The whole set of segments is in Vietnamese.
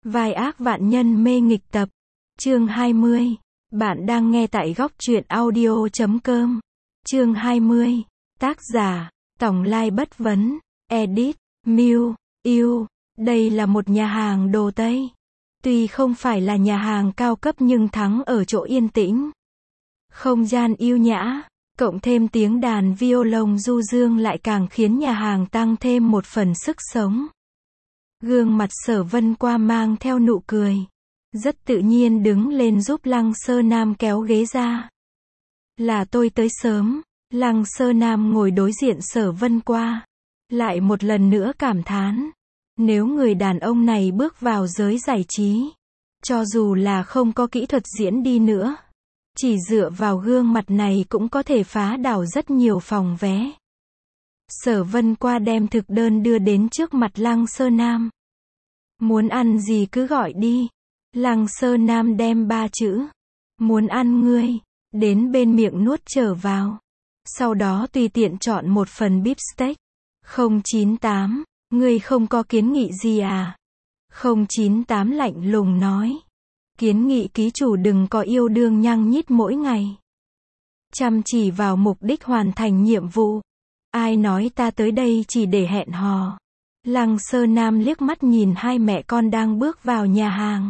Vai ác vạn nhân mê nghịch tập. Chương 20. Bạn đang nghe tại góc truyện audio.com. Chương 20. Tác giả, Tổng Lai Bất Vấn. Edit, Miu, Yêu. Đây là một nhà hàng đồ Tây. Tuy không phải là nhà hàng cao cấp nhưng thắng ở chỗ yên tĩnh. Không gian yêu nhã, cộng thêm tiếng đàn violon du dương lại càng khiến nhà hàng tăng thêm một phần sức sống. Gương mặt Sở Vân Qua mang theo nụ cười. Rất tự nhiên đứng lên giúp Lăng Sơ Nam kéo ghế ra. Là tôi tới sớm. Lăng Sơ Nam ngồi đối diện Sở Vân Qua. Lại một lần nữa cảm thán. Nếu người đàn ông này bước vào giới giải trí, cho dù là không có kỹ thuật diễn đi nữa, chỉ dựa vào gương mặt này cũng có thể phá đảo rất nhiều phòng vé. Sở Vân Qua đem thực đơn đưa đến trước mặt Lăng Sơ Nam. Muốn ăn gì cứ gọi đi. Lăng Sơ Nam đem 3 chữ muốn ăn ngươi đến bên miệng nuốt trở vào. Sau đó tùy tiện chọn một phần beef steak. 098, ngươi không có kiến nghị gì à? 098 lạnh lùng nói. Kiến nghị ký chủ đừng có yêu đương nhăng nhít mỗi ngày. Chăm chỉ vào mục đích hoàn thành nhiệm vụ. Ai nói ta tới đây chỉ để hẹn hò? Lăng Sơ Nam liếc mắt nhìn hai mẹ con đang bước vào nhà hàng.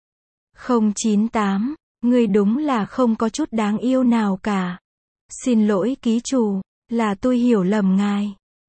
098, ngươi đúng là không có chút đáng yêu nào cả. Xin lỗi ký chủ, là tôi hiểu lầm ngài.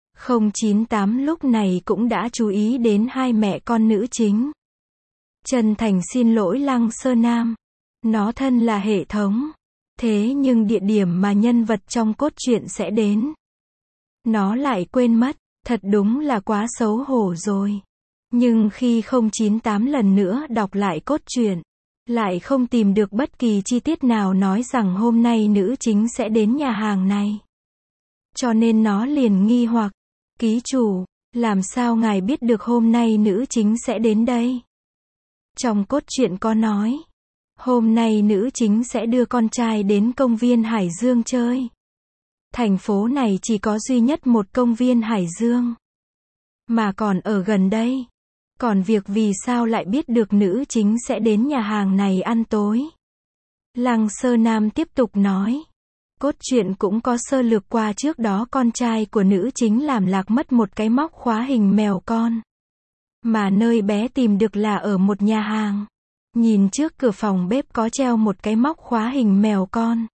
098 lúc này cũng đã chú ý đến hai mẹ con nữ chính. Chân thành xin lỗi Lăng Sơ Nam. Nó thân là hệ thống. Thế nhưng địa điểm mà nhân vật trong cốt truyện sẽ đến, nó lại quên mất. Thật đúng là quá xấu hổ rồi. Nhưng khi 098 lần nữa đọc lại cốt truyện, lại không tìm được bất kỳ chi tiết nào nói rằng hôm nay nữ chính sẽ đến nhà hàng này. Cho nên nó liền nghi hoặc. Ký chủ, làm sao ngài biết được hôm nay nữ chính sẽ đến đây? Trong cốt truyện có nói, hôm nay nữ chính sẽ đưa con trai đến công viên Hải Dương chơi. Thành phố này chỉ có duy nhất một công viên Hải Dương, mà còn ở gần đây. Còn việc vì sao lại biết được nữ chính sẽ đến nhà hàng này ăn tối? Lăng Sơ Nam tiếp tục nói. Cốt truyện cũng có sơ lược qua trước đó con trai của nữ chính làm lạc mất một cái móc khóa hình mèo con. Mà nơi bé tìm được là ở một nhà hàng. Nhìn trước cửa phòng bếp có treo một cái móc khóa hình mèo con.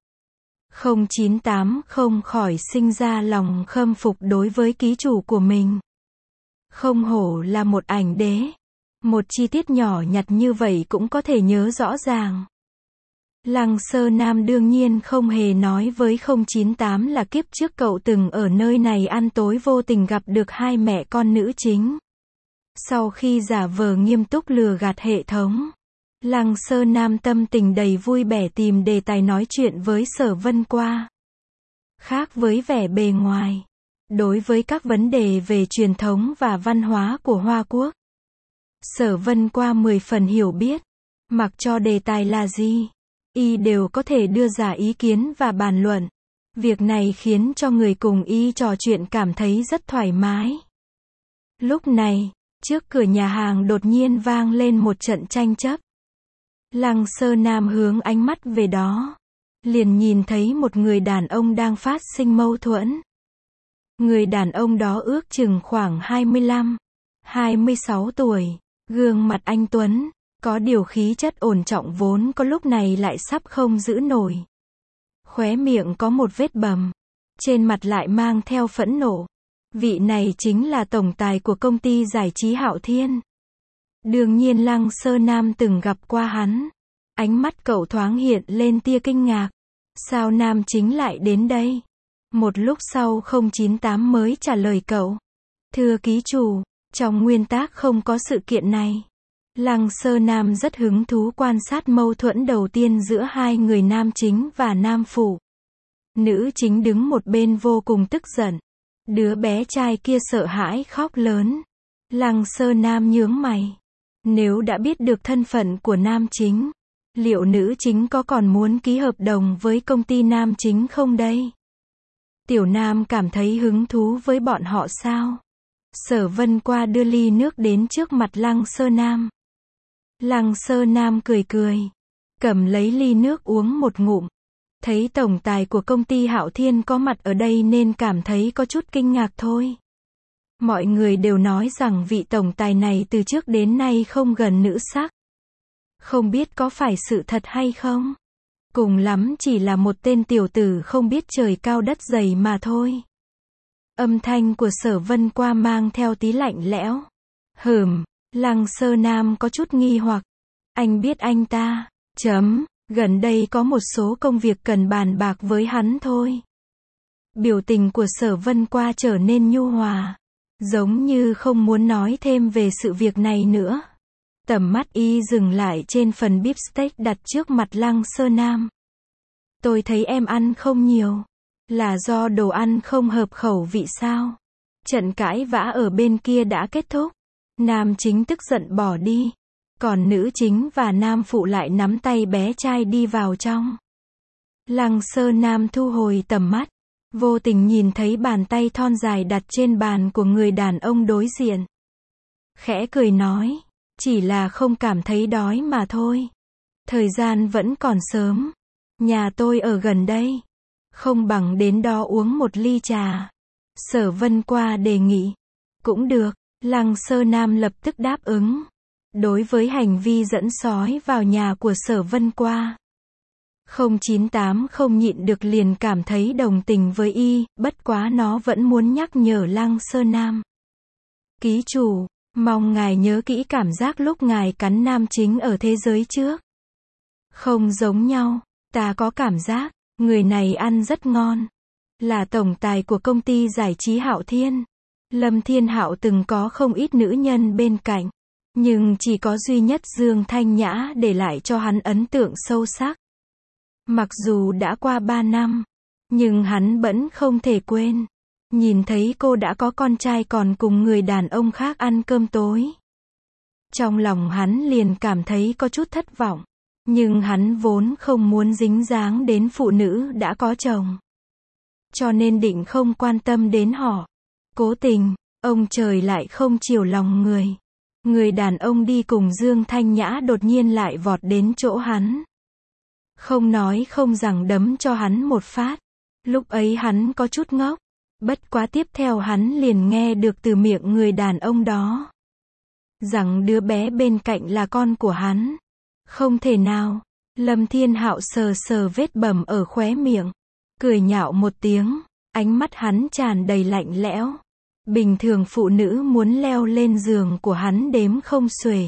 098 không khỏi sinh ra lòng khâm phục đối với ký chủ của mình. Không hổ là một ảnh đế. Một chi tiết nhỏ nhặt như vậy cũng có thể nhớ rõ ràng. Lăng Sơ Nam đương nhiên không hề nói với 098 là kiếp trước cậu từng ở nơi này ăn tối vô tình gặp được hai mẹ con nữ chính. Sau khi giả vờ nghiêm túc lừa gạt hệ thống, Lăng Sơ Nam tâm tình đầy vui vẻ tìm đề tài nói chuyện với Sở Vân Qua. Khác với vẻ bề ngoài, đối với các vấn đề về truyền thống và văn hóa của Hoa Quốc, Sở Vân Qua 10 phần hiểu biết. Mặc cho đề tài là gì, y đều có thể đưa ra ý kiến và bàn luận. Việc này khiến cho người cùng y trò chuyện cảm thấy rất thoải mái. Lúc này, trước cửa nhà hàng đột nhiên vang lên một trận tranh chấp. Lăng Sơ Nam hướng ánh mắt về đó, liền nhìn thấy một người đàn ông đang phát sinh mâu thuẫn. Người đàn ông đó ước chừng khoảng 25, 26 tuổi, gương mặt anh tuấn, có điều khí chất ổn trọng vốn có lúc này lại sắp không giữ nổi. Khóe miệng có một vết bầm, trên mặt lại mang theo phẫn nộ. Vị này chính là tổng tài của công ty giải trí Hạo Thiên. Đương nhiên Lăng Sơ Nam từng gặp qua hắn. Ánh mắt cậu thoáng hiện lên tia kinh ngạc. Sao nam chính lại đến đây? Một lúc sau 098 mới trả lời cậu. Thưa ký chủ, trong nguyên tắc không có sự kiện này. Lăng Sơ Nam rất hứng thú quan sát mâu thuẫn đầu tiên giữa hai người nam chính và nam phụ. Nữ chính đứng một bên vô cùng tức giận. Đứa bé trai kia sợ hãi khóc lớn. Lăng Sơ Nam nhướng mày. Nếu đã biết được thân phận của nam chính, liệu nữ chính có còn muốn ký hợp đồng với công ty nam chính không đây? Tiểu Nam cảm thấy hứng thú với bọn họ sao? Sở Vân Qua đưa ly nước đến trước mặt Lăng Sơ Nam. Lăng Sơ Nam cười cười, cầm lấy ly nước uống một ngụm. Thấy tổng tài của công ty Hạo Thiên có mặt ở đây nên cảm thấy có chút kinh ngạc thôi. Mọi người đều nói rằng vị tổng tài này từ trước đến nay không gần nữ sắc. Không biết có phải sự thật hay không? Cùng lắm chỉ là một tên tiểu tử không biết trời cao đất dày mà thôi. Âm thanh của Sở Vân Qua mang theo tí lạnh lẽo. Lăng Sơ Nam có chút nghi hoặc. Anh biết anh ta, gần đây có một số công việc cần bàn bạc với hắn thôi. Biểu tình của Sở Vân Qua trở nên nhu hòa, giống như không muốn nói thêm về sự việc này nữa. Tầm mắt y dừng lại trên phần bíp steak đặt trước mặt Lăng Sơ Nam. Tôi thấy em ăn không nhiều. Là do đồ ăn không hợp khẩu vị sao? Trận cãi vã ở bên kia đã kết thúc. Nam chính tức giận bỏ đi. Còn nữ chính và nam phụ lại nắm tay bé trai đi vào trong. Lăng Sơ Nam thu hồi tầm mắt. Vô tình nhìn thấy bàn tay thon dài đặt trên bàn của người đàn ông đối diện. Khẽ cười nói. Chỉ là không cảm thấy đói mà thôi. Thời gian vẫn còn sớm. Nhà tôi ở gần đây. Không bằng đến đó uống một ly trà. Sở Vân Qua đề nghị. Cũng được. Lăng Sơ Nam lập tức đáp ứng. Đối với hành vi dẫn sói vào nhà của Sở Vân Qua, 098 không nhịn được liền cảm thấy đồng tình với y, bất quá nó vẫn muốn nhắc nhở Lăng Sơ Nam. Ký chủ, mong ngài nhớ kỹ cảm giác lúc ngài cắn nam chính ở thế giới trước. Không giống nhau, ta có cảm giác, người này ăn rất ngon. Là tổng tài của công ty giải trí Hạo Thiên. Lâm Thiên Hạo từng có không ít nữ nhân bên cạnh. Nhưng chỉ có duy nhất Dương Thanh Nhã để lại cho hắn ấn tượng sâu sắc. Mặc dù đã qua 3 năm, nhưng hắn vẫn không thể quên. Nhìn thấy cô đã có con trai còn cùng người đàn ông khác ăn cơm tối. Trong lòng hắn liền cảm thấy có chút thất vọng. Nhưng hắn vốn không muốn dính dáng đến phụ nữ đã có chồng. Cho nên định không quan tâm đến họ. Cố tình, ông trời lại không chiều lòng người. Người đàn ông đi cùng Dương Thanh Nhã đột nhiên lại vọt đến chỗ hắn. Không nói không rằng đấm cho hắn một phát. Lúc ấy hắn có chút ngốc. Bất quá tiếp theo hắn liền nghe được từ miệng người đàn ông đó. Rằng đứa bé bên cạnh là con của hắn. Không thể nào. Lâm Thiên Hạo sờ sờ vết bầm ở khóe miệng. Cười nhạo một tiếng. Ánh mắt hắn tràn đầy lạnh lẽo. Bình thường phụ nữ muốn leo lên giường của hắn đếm không xuể.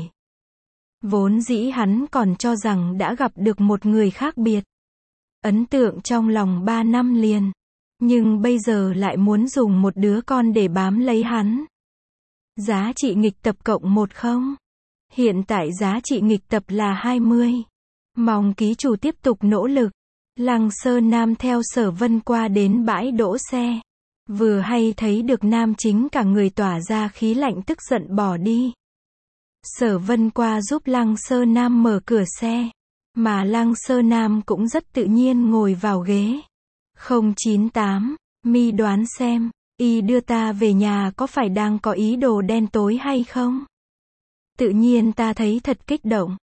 Vốn dĩ hắn còn cho rằng đã gặp được một người khác biệt. Ấn tượng trong lòng 3 năm liền. Nhưng bây giờ lại muốn dùng một đứa con để bám lấy hắn. Giá trị nghịch tập cộng 10. Hiện tại giá trị nghịch tập là 20. Mong ký chủ tiếp tục nỗ lực. Lăng Sơ Nam theo Sở Vân Qua đến bãi đỗ xe. Vừa hay thấy được nam chính cả người tỏa ra khí lạnh tức giận bỏ đi. Sở Vân Qua giúp Lăng Sơ Nam mở cửa xe. Mà Lăng Sơ Nam cũng rất tự nhiên ngồi vào ghế. 098, mi đoán xem, y đưa ta về nhà có phải đang có ý đồ đen tối hay không? Tự nhiên ta thấy thật kích động.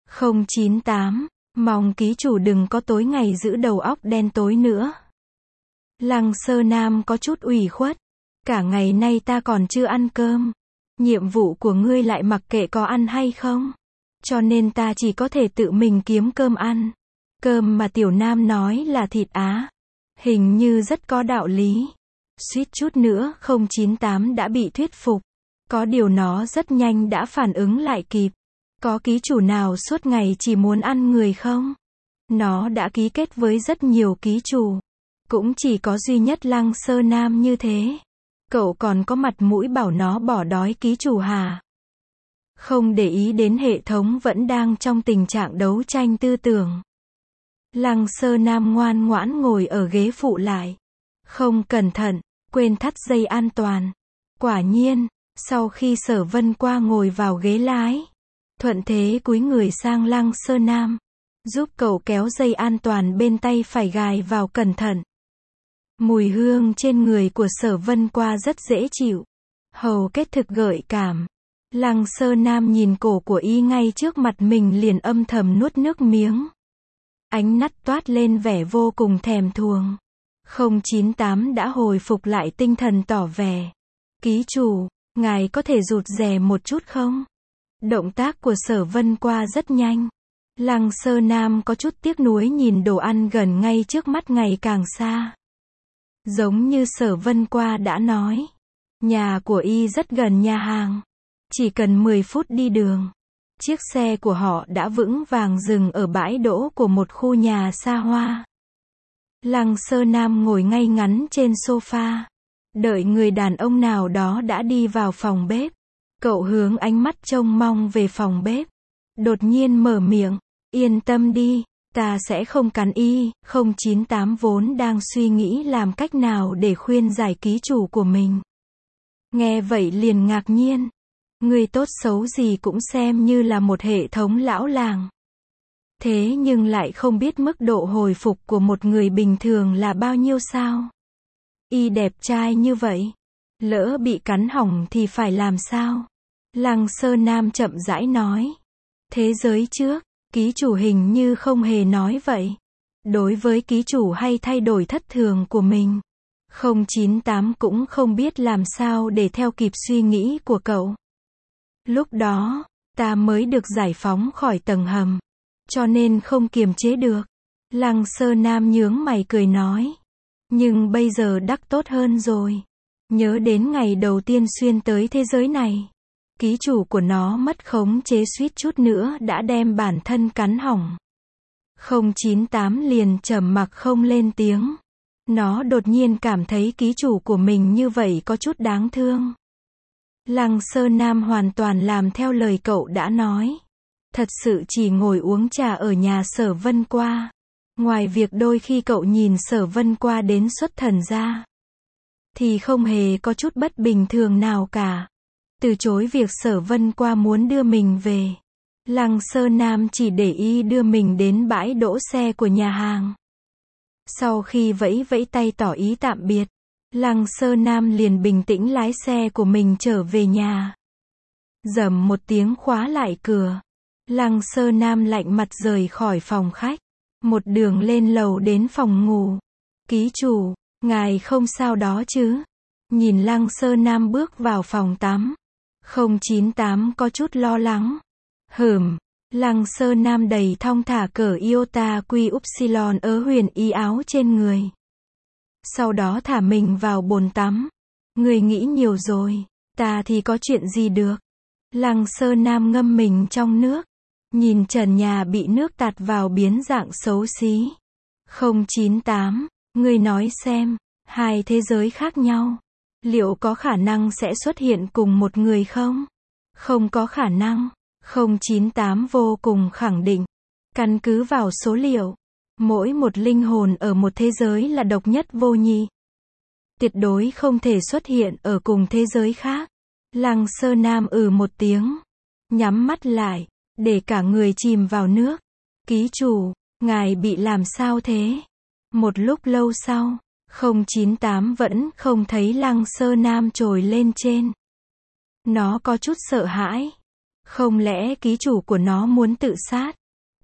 098, mong ký chủ đừng có tối ngày giữ đầu óc đen tối nữa. Lăng Sơ Nam có chút ủy khuất. Cả ngày nay ta còn chưa ăn cơm. Nhiệm vụ của ngươi lại mặc kệ có ăn hay không. Cho nên ta chỉ có thể tự mình kiếm cơm ăn. Cơm mà Tiểu Nam nói là thịt á. Hình như rất có đạo lý. Suýt chút nữa 098 đã bị thuyết phục. Có điều nó rất nhanh đã phản ứng lại kịp. Có ký chủ nào suốt ngày chỉ muốn ăn người không? Nó đã ký kết với rất nhiều ký chủ. Cũng chỉ có duy nhất Lăng Sơ Nam như thế. Cậu còn có mặt mũi bảo nó bỏ đói ký chủ hả? Không để ý đến hệ thống vẫn đang trong tình trạng đấu tranh tư tưởng. Lăng Sơ Nam ngoan ngoãn ngồi ở ghế phụ lại. Không cẩn thận, quên thắt dây an toàn. Quả nhiên, sau khi Sở Vân Qua ngồi vào ghế lái, thuận thế cúi người sang Lăng Sơ Nam, giúp cậu kéo dây an toàn bên tay phải gài vào cẩn thận. Mùi hương trên người của Sở Vân Qua rất dễ chịu. Hầu kết thực gợi cảm. Lăng Sơ Nam nhìn cổ của y ngay trước mặt mình liền âm thầm nuốt nước miếng. Ánh mắt toát lên vẻ vô cùng thèm thuồng. 098 đã hồi phục lại tinh thần tỏ vẻ. Ký chủ, ngài có thể rụt rè một chút không? Động tác của Sở Vân Qua rất nhanh. Lăng Sơ Nam có chút tiếc nuối nhìn đồ ăn gần ngay trước mắt ngày càng xa. Giống như Sở Vân Qua đã nói, nhà của y rất gần nhà hàng. Chỉ cần 10 phút đi đường. Chiếc xe của họ đã vững vàng dừng ở bãi đỗ của một khu nhà xa hoa. Lăng Sơ Nam ngồi ngay ngắn trên sofa. Đợi người đàn ông nào đó đã đi vào phòng bếp. Cậu hướng ánh mắt trông mong về phòng bếp. Đột nhiên mở miệng. Yên tâm đi, ta sẽ không cắn y. 098 vốn đang suy nghĩ làm cách nào để khuyên giải ký chủ của mình. Nghe vậy liền ngạc nhiên. Người tốt xấu gì cũng xem như là một hệ thống lão làng. Thế nhưng lại không biết mức độ hồi phục của một người bình thường là bao nhiêu sao? Y đẹp trai như vậy, lỡ bị cắn hỏng thì phải làm sao? Lăng Sơ Nam chậm rãi nói. Thế giới trước, ký chủ hình như không hề nói vậy. Đối với ký chủ hay thay đổi thất thường của mình, 098 cũng không biết làm sao để theo kịp suy nghĩ của cậu. Lúc đó, ta mới được giải phóng khỏi tầng hầm, cho nên không kiềm chế được. Lăng Sơ Nam nhướng mày cười nói. Nhưng bây giờ đắc tốt hơn rồi. Nhớ đến ngày đầu tiên xuyên tới thế giới này. Ký chủ của nó mất khống chế suýt chút nữa đã đem bản thân cắn hỏng. 098 liền trầm mặc không lên tiếng. Nó đột nhiên cảm thấy ký chủ của mình như vậy có chút đáng thương. Lăng Sơ Nam hoàn toàn làm theo lời cậu đã nói. Thật sự chỉ ngồi uống trà ở nhà Sở Vân Qua. Ngoài việc đôi khi cậu nhìn Sở Vân Qua đến xuất thần ra, thì không hề có chút bất bình thường nào cả. Từ chối việc Sở Vân Qua muốn đưa mình về. Lăng Sơ Nam chỉ để y đưa mình đến bãi đỗ xe của nhà hàng. Sau khi vẫy vẫy tay tỏ ý tạm biệt, Lăng Sơ Nam liền bình tĩnh lái xe của mình trở về nhà. Rầm một tiếng khóa lại cửa. Lăng Sơ Nam lạnh mặt rời khỏi phòng khách. Một đường lên lầu đến phòng ngủ. Ký chủ, ngài không sao đó chứ? Nhìn Lăng Sơ Nam bước vào phòng tắm. 098 có chút lo lắng. Lăng Sơ Nam đầy thong thả cởi iota quy upsilon ớ huyền y áo trên người. Sau đó thả mình vào bồn tắm. Người nghĩ nhiều rồi, ta thì có chuyện gì được. Lăng Sơ Nam ngâm mình trong nước. Nhìn trần nhà bị nước tạt vào biến dạng xấu xí. 098, người nói xem, hai thế giới khác nhau, liệu có khả năng sẽ xuất hiện cùng một người không? Không có khả năng. 098 vô cùng khẳng định. Căn cứ vào số liệu, mỗi một linh hồn ở một thế giới là độc nhất vô nhị. Tuyệt đối không thể xuất hiện ở cùng thế giới khác. Lăng Sơ Nam một tiếng, nhắm mắt lại, để cả người chìm vào nước. Ký chủ, ngài bị làm sao thế? Một lúc lâu sau, 098 vẫn không thấy Lăng Sơ Nam trồi lên trên. Nó có chút sợ hãi. Không lẽ ký chủ của nó muốn tự sát?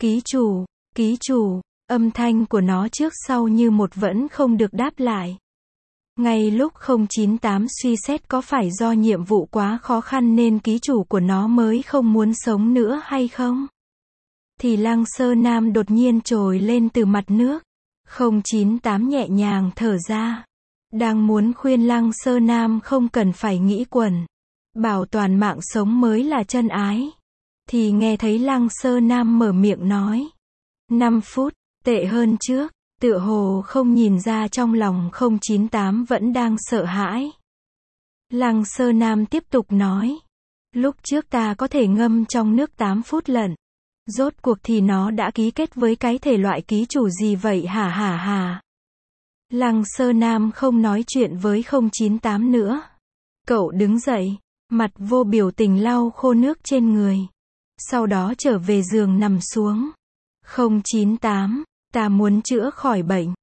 Ký chủ, âm thanh của nó trước sau như một vẫn không được đáp lại. Ngay lúc 098 suy xét có phải do nhiệm vụ quá khó khăn nên ký chủ của nó mới không muốn sống nữa hay không? Thì Lăng Sơ Nam đột nhiên trồi lên từ mặt nước. 098 nhẹ nhàng thở ra. Đang muốn khuyên Lăng Sơ Nam không cần phải nghĩ quẩn. Bảo toàn mạng sống mới là chân ái. Thì nghe thấy Lăng Sơ Nam mở miệng nói. 5 phút, tệ hơn trước. Tựa hồ không nhìn ra trong lòng 098 vẫn đang sợ hãi. Lăng Sơ Nam tiếp tục nói. Lúc trước ta có thể ngâm trong nước 8 phút lận. Rốt cuộc thì nó đã ký kết với cái thể loại ký chủ gì vậy hả? Lăng Sơ Nam không nói chuyện với 098 nữa. Cậu đứng dậy, mặt vô biểu tình lau khô nước trên người. Sau đó trở về giường nằm xuống. 098, ta muốn chữa khỏi bệnh.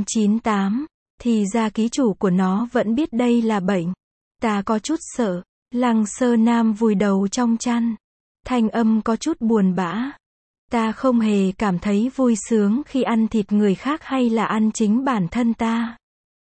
098, thì ra ký chủ của nó vẫn biết đây là bệnh. Ta có chút sợ. Lăng Sơ Nam vùi đầu trong chăn. Thanh âm có chút buồn bã. Ta không hề cảm thấy vui sướng khi ăn thịt người khác hay là ăn chính bản thân ta.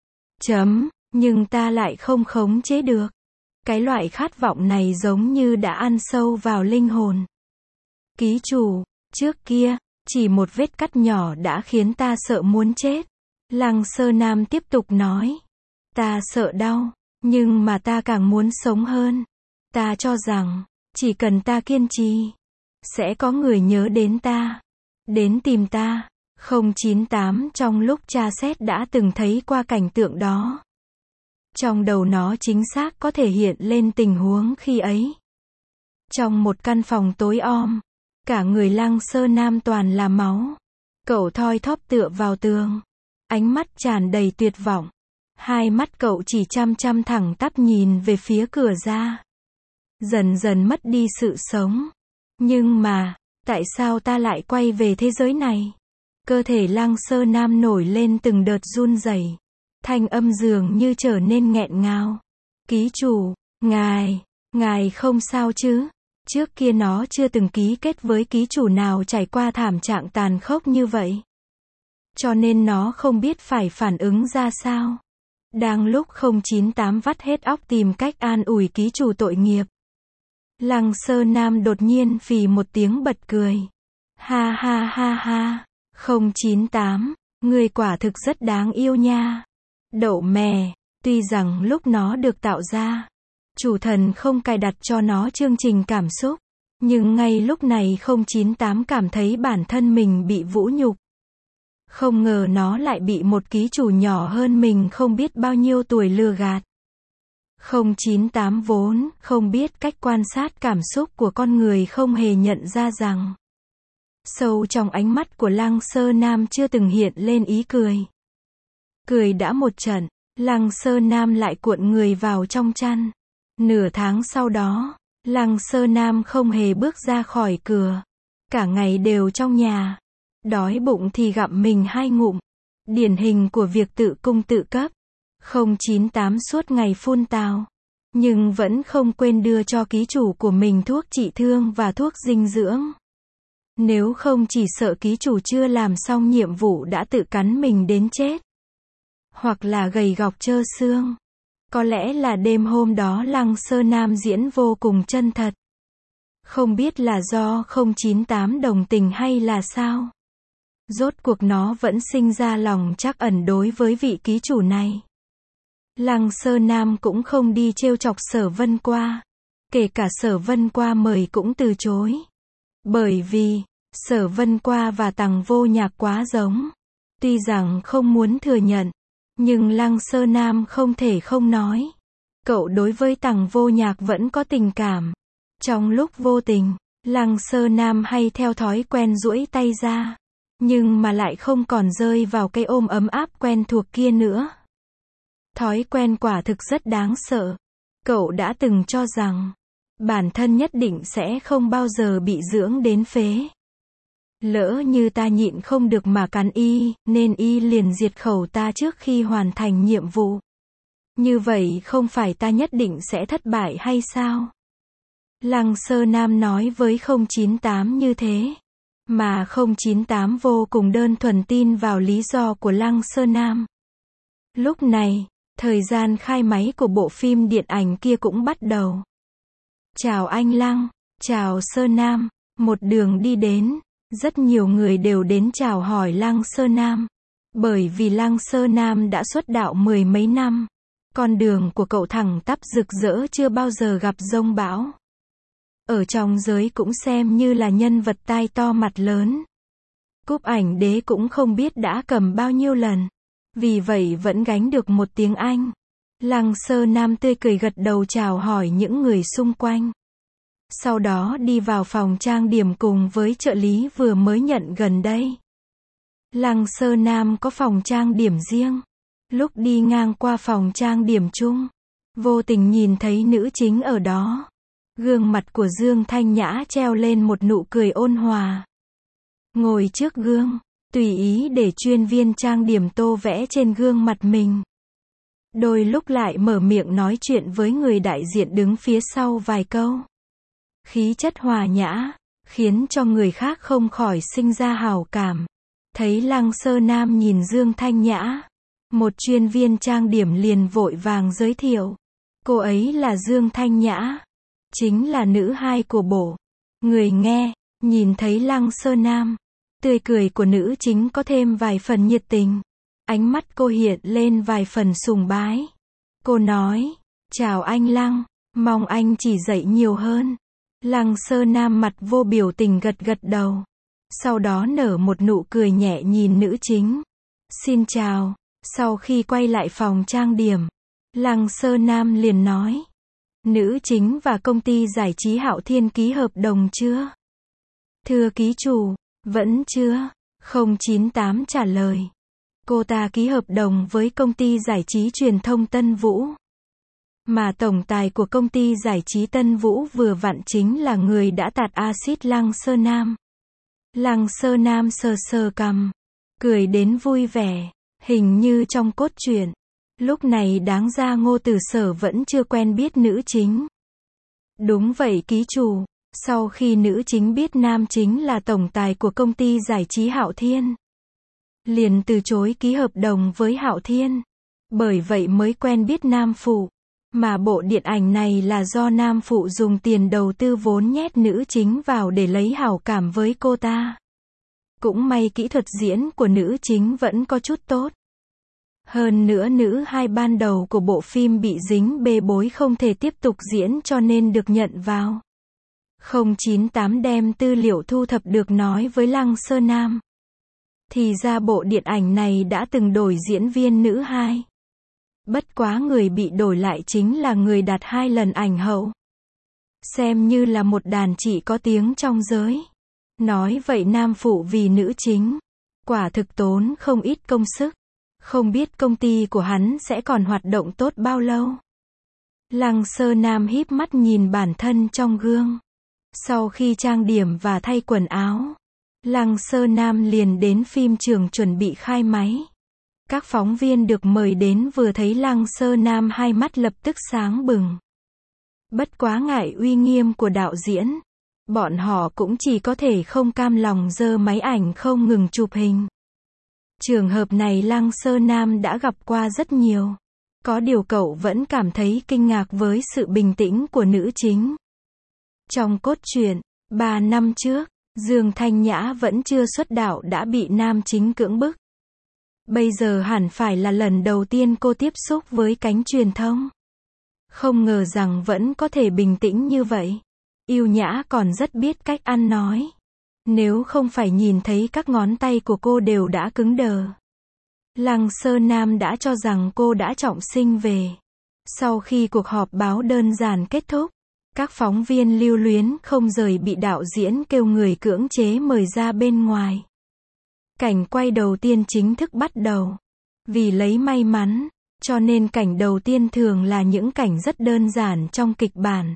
Nhưng ta lại không khống chế được. Cái loại khát vọng này giống như đã ăn sâu vào linh hồn. Ký chủ, trước kia, chỉ một vết cắt nhỏ đã khiến ta sợ muốn chết. Lăng Sơ Nam tiếp tục nói. Ta sợ đau, nhưng mà ta càng muốn sống hơn. Ta cho rằng, chỉ cần ta kiên trì, sẽ có người nhớ đến ta, đến tìm ta. 098 trong lúc tra xét đã từng thấy qua cảnh tượng đó. Trong đầu nó chính xác có thể hiện lên tình huống khi ấy. Trong một căn phòng tối om, cả người Lăng Sơ Nam toàn là máu. Cậu thoi thóp tựa vào tường, ánh mắt tràn đầy tuyệt vọng. Hai mắt cậu chỉ chăm chăm thẳng tắp nhìn về phía cửa ra. Dần dần mất đi sự sống. Nhưng mà, tại sao ta lại quay về thế giới này? Cơ thể Lăng Sơ Nam nổi lên từng đợt run rẩy. Thanh âm dường như trở nên nghẹn ngào. Ký chủ, ngài không sao chứ? Trước kia nó chưa từng ký kết với ký chủ nào trải qua thảm trạng tàn khốc như vậy. Cho nên nó không biết phải phản ứng ra sao. Đang lúc 098 vắt hết óc tìm cách an ủi ký chủ tội nghiệp. Lăng Sơ Nam đột nhiên phì một tiếng bật cười. Ha ha ha ha, 098, người quả thực rất đáng yêu nha. Đậu mè, tuy rằng lúc nó được tạo ra, chủ thần không cài đặt cho nó chương trình cảm xúc, nhưng ngay lúc này 098 cảm thấy bản thân mình bị vũ nhục. Không ngờ nó lại bị một ký chủ nhỏ hơn mình không biết bao nhiêu tuổi lừa gạt. 098 vốn không biết cách quan sát cảm xúc của con người, không hề nhận ra rằng sâu trong ánh mắt của Lăng Sơ Nam chưa từng hiện lên ý cười. Cười đã một trận, Lăng Sơ Nam lại cuộn người vào trong chăn. Nửa tháng sau đó, Lăng Sơ Nam không hề bước ra khỏi cửa. Cả ngày đều trong nhà. Đói bụng thì gặm mình 2 ngụm. Điển hình của việc tự cung tự cấp. 098 suốt ngày phun tào. Nhưng vẫn không quên đưa cho ký chủ của mình thuốc trị thương và thuốc dinh dưỡng. Nếu không chỉ sợ ký chủ chưa làm xong nhiệm vụ đã tự cắn mình đến chết. Hoặc là gầy gọc trơ xương. Có lẽ là đêm hôm đó Lăng Sơ Nam diễn vô cùng chân thật. Không biết là do 098 đồng tình hay là sao. Rốt cuộc nó vẫn sinh ra lòng trắc ẩn đối với vị ký chủ này. Lăng Sơ Nam cũng không đi trêu chọc Sở Vân Qua. Kể cả Sở Vân Qua mời cũng từ chối. Bởi vì, Sở Vân Qua và Tằng Vô Nhạc quá giống. Tuy rằng không muốn thừa nhận, nhưng Lăng Sơ Nam không thể không nói. Cậu đối với Tằng Vô Nhạc vẫn có tình cảm. Trong lúc vô tình, Lăng Sơ Nam hay theo thói quen duỗi tay ra. Nhưng mà lại không còn rơi vào cái ôm ấm áp quen thuộc kia nữa. Thói quen quả thực rất đáng sợ. Cậu đã từng cho rằng, bản thân nhất định sẽ không bao giờ bị dưỡng đến phế. Lỡ như ta nhịn không được mà cắn y, nên y liền diệt khẩu ta trước khi hoàn thành nhiệm vụ. Như vậy không phải ta nhất định sẽ thất bại hay sao? Lăng Sơ Nam nói với 098 như thế. Mà 098 vô cùng đơn thuần tin vào lý do của Lăng Sơ Nam. Lúc này, thời gian khai máy của bộ phim điện ảnh kia cũng bắt đầu. Chào anh Lăng, chào Sơ Nam, một đường đi đến, rất nhiều người đều đến chào hỏi Lăng Sơ Nam. Bởi vì Lăng Sơ Nam đã xuất đạo 10 mấy năm. Con đường của cậu thẳng tắp rực rỡ chưa bao giờ gặp dông bão. Ở trong giới cũng xem như là nhân vật tai to mặt lớn. Cúp ảnh đế cũng không biết đã cầm bao nhiêu lần. Vì vậy vẫn gánh được một tiếng Anh. Lăng Sơ Nam tươi cười gật đầu chào hỏi những người xung quanh. Sau đó đi vào phòng trang điểm cùng với trợ lý vừa mới nhận gần đây. Lăng Sơ Nam có phòng trang điểm riêng. Lúc đi ngang qua phòng trang điểm chung, vô tình nhìn thấy nữ chính ở đó. Gương mặt của Dương Thanh Nhã treo lên một nụ cười ôn hòa. Ngồi trước gương, tùy ý để chuyên viên trang điểm tô vẽ trên gương mặt mình. đôi lúc lại mở miệng nói chuyện với người đại diện đứng phía sau vài câu. Khí chất hòa nhã, khiến cho người khác không khỏi sinh ra hảo cảm. Thấy Lăng Sơ Nam nhìn Dương Thanh Nhã, một chuyên viên trang điểm liền vội vàng giới thiệu. Cô ấy là Dương Thanh Nhã, chính là nữ hai của bộ. Người nghe, nhìn thấy Lăng Sơ Nam, tươi cười của nữ chính có thêm vài phần nhiệt tình. Ánh mắt cô hiện lên vài phần sùng bái. Cô nói, chào anh Lăng, mong anh chỉ dạy nhiều hơn. Lăng Sơ Nam mặt vô biểu tình gật gật đầu. Sau đó nở một nụ cười nhẹ nhìn nữ chính. Xin chào. Sau khi quay lại phòng trang điểm, Lăng Sơ Nam liền nói. Nữ chính và công ty giải trí Hạo Thiên ký hợp đồng chưa? Thưa ký chủ, vẫn chưa. 098 trả lời. Cô ta ký hợp đồng với công ty giải trí truyền thông Tân Vũ. Mà tổng tài của công ty giải trí Tân Vũ vừa vặn chính là người đã tạt axit Lăng Sơ Nam. Lăng Sơ Nam sờ sờ cằm, cười đến vui vẻ, hình như trong cốt truyện. Lúc này đáng ra Ngô Tử Sở vẫn chưa quen biết nữ chính. Đúng vậy ký chủ, sau khi nữ chính biết nam chính là tổng tài của công ty giải trí Hạo Thiên, liền từ chối ký hợp đồng với Hạo Thiên. Bởi vậy mới quen biết nam phụ. Mà bộ điện ảnh này là do nam phụ dùng tiền đầu tư vốn nhét nữ chính vào để lấy hảo cảm với cô ta. Cũng may kỹ thuật diễn của nữ chính vẫn có chút tốt. Hơn nữa nữ hai ban đầu của bộ phim bị dính bê bối không thể tiếp tục diễn cho nên được nhận vào. 098 đem tư liệu thu thập được nói với Lăng Sơ Nam. Thì ra bộ điện ảnh này đã từng đổi diễn viên nữ hai. Bất quá người bị đổi lại chính là người đạt 2 lần ảnh hậu. Xem như là một đàn chị có tiếng trong giới. Nói vậy nam phụ vì nữ chính, quả thực tốn không ít công sức. Không biết công ty của hắn sẽ còn hoạt động tốt bao lâu. Lăng Sơ Nam híp mắt nhìn bản thân trong gương. Sau khi trang điểm và thay quần áo, Lăng Sơ Nam liền đến phim trường chuẩn bị khai máy. Các phóng viên được mời đến vừa thấy Lăng Sơ Nam hai mắt lập tức sáng bừng. Bất quá ngại uy nghiêm của đạo diễn, bọn họ cũng chỉ có thể không cam lòng giơ máy ảnh không ngừng chụp hình. Trường hợp này Lăng Sơ Nam đã gặp qua rất nhiều. Có điều cậu vẫn cảm thấy kinh ngạc với sự bình tĩnh của nữ chính. Trong cốt truyện, 3 năm trước, Dương Thanh Nhã vẫn chưa xuất đạo đã bị nam chính cưỡng bức. Bây giờ hẳn phải là lần đầu tiên cô tiếp xúc với cánh truyền thông. Không ngờ rằng vẫn có thể bình tĩnh như vậy. Yêu nhã còn rất biết cách ăn nói. Nếu không phải nhìn thấy các ngón tay của cô đều đã cứng đờ. Lăng Sơ Nam đã cho rằng cô đã trọng sinh về. Sau khi cuộc họp báo đơn giản kết thúc, các phóng viên lưu luyến không rời bị đạo diễn kêu người cưỡng chế mời ra bên ngoài. Cảnh quay đầu tiên chính thức bắt đầu. Vì lấy may mắn, cho nên cảnh đầu tiên thường là những cảnh rất đơn giản trong kịch bản.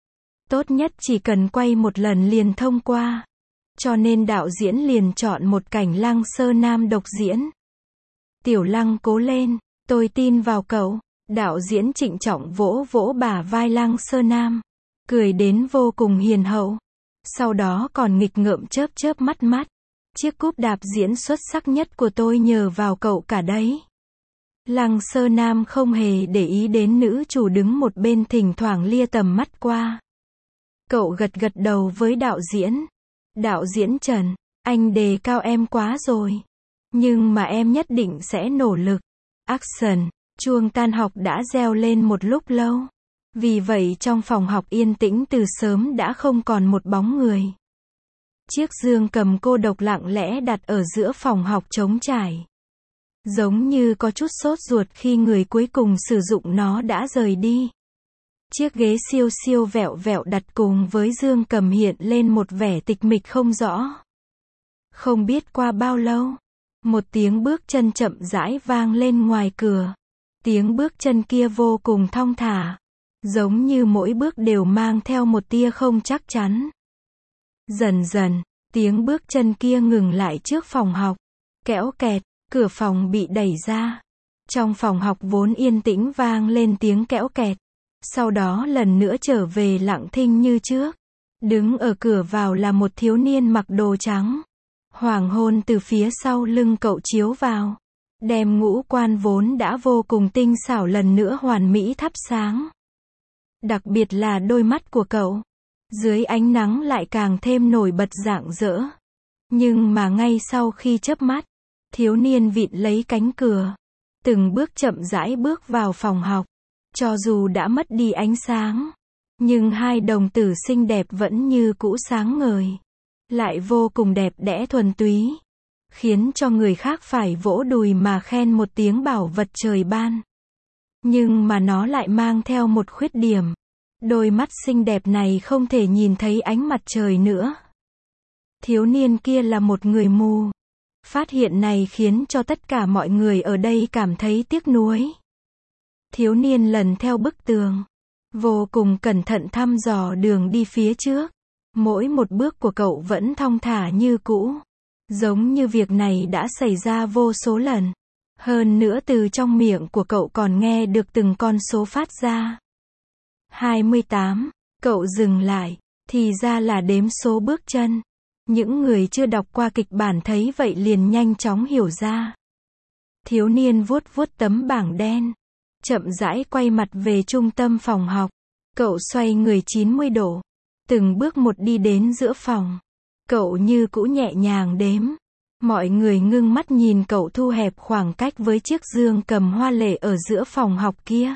Tốt nhất chỉ cần quay một lần liền thông qua. Cho nên đạo diễn liền chọn một cảnh Lăng Sơ Nam độc diễn. Tiểu Lăng cố lên, tôi tin vào cậu. Đạo diễn trịnh trọng vỗ vỗ bả vai Lăng Sơ Nam. Cười đến vô cùng hiền hậu. Sau đó còn nghịch ngợm chớp chớp mắt mắt. Chiếc cúp đạp diễn xuất sắc nhất của tôi nhờ vào cậu cả đấy. Lăng Sơ Nam không hề để ý đến nữ chủ đứng một bên thỉnh thoảng lia tầm mắt qua. Cậu gật gật đầu với đạo diễn. Đạo diễn Trần, anh đề cao em quá rồi. Nhưng mà em nhất định sẽ nỗ lực. Action, chuông tan học đã reo lên một lúc lâu. Vì vậy trong phòng học yên tĩnh từ sớm đã không còn một bóng người. Chiếc dương cầm cô độc lặng lẽ đặt ở giữa phòng học trống trải. Giống như có chút sốt ruột khi người cuối cùng sử dụng nó đã rời đi. Chiếc ghế siêu siêu vẹo vẹo đặt cùng với dương cầm hiện lên một vẻ tịch mịch không rõ. Không biết qua bao lâu, một tiếng bước chân chậm rãi vang lên ngoài cửa. Tiếng bước chân kia vô cùng thong thả, giống như mỗi bước đều mang theo một tia không chắc chắn. Dần dần, tiếng bước chân kia ngừng lại trước phòng học. Kéo kẹt, cửa phòng bị đẩy ra. Trong phòng học vốn yên tĩnh vang lên tiếng kẽo kẹt. Sau đó lần nữa trở về lặng thinh như trước. Đứng ở cửa vào là một thiếu niên mặc đồ trắng. Hoàng hôn từ phía sau lưng cậu chiếu vào. Đem ngũ quan vốn đã vô cùng tinh xảo lần nữa hoàn mỹ thắp sáng. Đặc biệt là đôi mắt của cậu. Dưới ánh nắng lại càng thêm nổi bật rạng rỡ. Nhưng mà ngay sau khi chớp mắt, thiếu niên vịn lấy cánh cửa. Từng bước chậm rãi bước vào phòng học. Cho dù đã mất đi ánh sáng, nhưng hai đồng tử xinh đẹp vẫn như cũ sáng ngời. Lại vô cùng đẹp đẽ thuần túy. Khiến cho người khác phải vỗ đùi mà khen một tiếng bảo vật trời ban. Nhưng mà nó lại mang theo một khuyết điểm. Đôi mắt xinh đẹp này không thể nhìn thấy ánh mặt trời nữa. Thiếu niên kia là một người mù. Phát hiện này khiến cho tất cả mọi người ở đây cảm thấy tiếc nuối. Thiếu niên lần theo bức tường. Vô cùng cẩn thận thăm dò đường đi phía trước. Mỗi một bước của cậu vẫn thong thả như cũ. Giống như việc này đã xảy ra vô số lần. Hơn nữa từ trong miệng của cậu còn nghe được từng con số phát ra. 28. Cậu dừng lại. Thì ra là đếm số bước chân. Những người chưa đọc qua kịch bản thấy vậy liền nhanh chóng hiểu ra. Thiếu niên vuốt vuốt tấm bảng đen. Chậm rãi quay mặt về trung tâm phòng học. Cậu xoay người 90 độ. Từng bước một đi đến giữa phòng. Cậu như cũ nhẹ nhàng đếm. Mọi người ngưng mắt nhìn cậu thu hẹp khoảng cách với chiếc dương cầm hoa lệ ở giữa phòng học kia.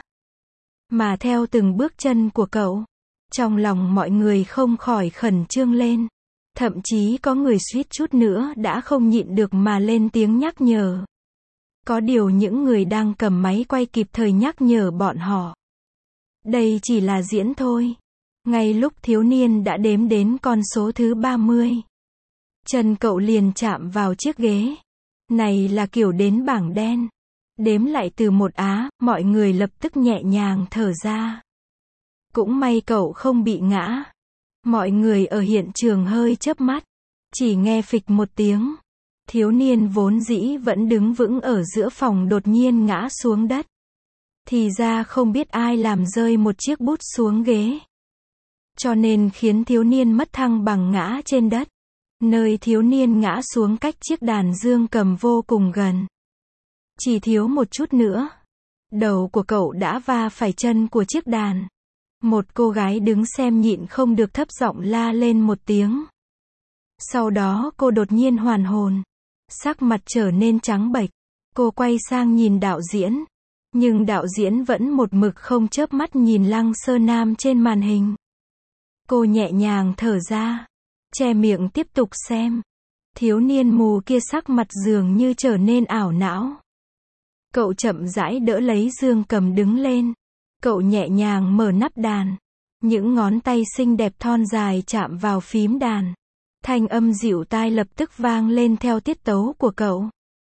Mà theo từng bước chân của cậu, trong lòng mọi người không khỏi khẩn trương lên. Thậm chí có người suýt chút nữa đã không nhịn được mà lên tiếng nhắc nhở. Có điều những người đang cầm máy quay kịp thời nhắc nhở bọn họ. Đây chỉ là diễn thôi. Ngay lúc thiếu niên đã đếm đến con số thứ 30. Chân cậu liền chạm vào chiếc ghế. Này là kiểu đến bảng đen. Đếm lại từ một á, mọi người lập tức nhẹ nhàng thở ra. Cũng may cậu không bị ngã. Mọi người ở hiện trường hơi chớp mắt. Chỉ nghe phịch một tiếng. Thiếu niên vốn dĩ vẫn đứng vững ở giữa phòng đột nhiên ngã xuống đất. Thì ra không biết ai làm rơi một chiếc bút xuống ghế. Cho nên khiến thiếu niên mất thăng bằng ngã trên đất. Nơi thiếu niên ngã xuống cách chiếc đàn dương cầm vô cùng gần. Chỉ thiếu một chút nữa. Đầu của cậu đã va phải chân của chiếc đàn. Một cô gái đứng xem nhịn không được thấp giọng la lên một tiếng. Sau đó cô đột nhiên hoàn hồn. Sắc mặt trở nên trắng bệch. Cô quay sang nhìn đạo diễn. Nhưng đạo diễn vẫn một mực không chớp mắt nhìn Lăng Sơ Nam trên màn hình. Cô nhẹ nhàng thở ra. Che miệng tiếp tục xem. Thiếu niên mù kia sắc mặt dường như trở nên ảo não. Cậu chậm rãi đỡ lấy dương cầm đứng lên. Cậu nhẹ nhàng mở nắp đàn. Những ngón tay xinh đẹp thon dài chạm vào phím đàn. Thanh âm dịu tai lập tức vang lên theo tiết tấu của cậu.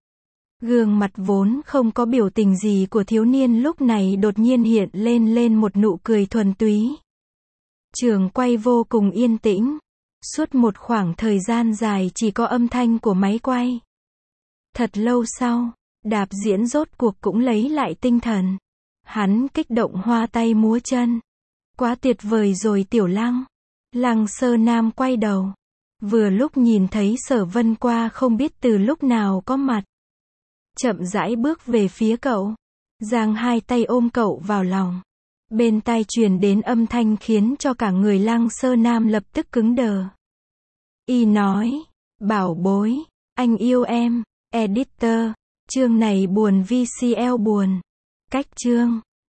Gương mặt vốn không có biểu tình gì của thiếu niên lúc này đột nhiên hiện lên một nụ cười thuần túy. Trường quay vô cùng yên tĩnh. Suốt một khoảng thời gian dài chỉ có âm thanh của máy quay. Thật lâu sau, Đạp diễn rốt cuộc cũng lấy lại tinh thần. Hắn kích động hoa tay múa chân. Quá tuyệt vời rồi Tiểu Lăng. Lăng Sơ Nam quay đầu. Vừa lúc nhìn thấy Sở Vân Qua không biết từ lúc nào có mặt. Chậm rãi bước về phía cậu. Giang hai tay ôm cậu vào lòng. Bên tai truyền đến âm thanh khiến cho cả người Lăng Sơ Nam lập tức cứng đờ. Y nói, bảo bối, anh yêu em, editor, chương này buồn VCL buồn. Cách chương.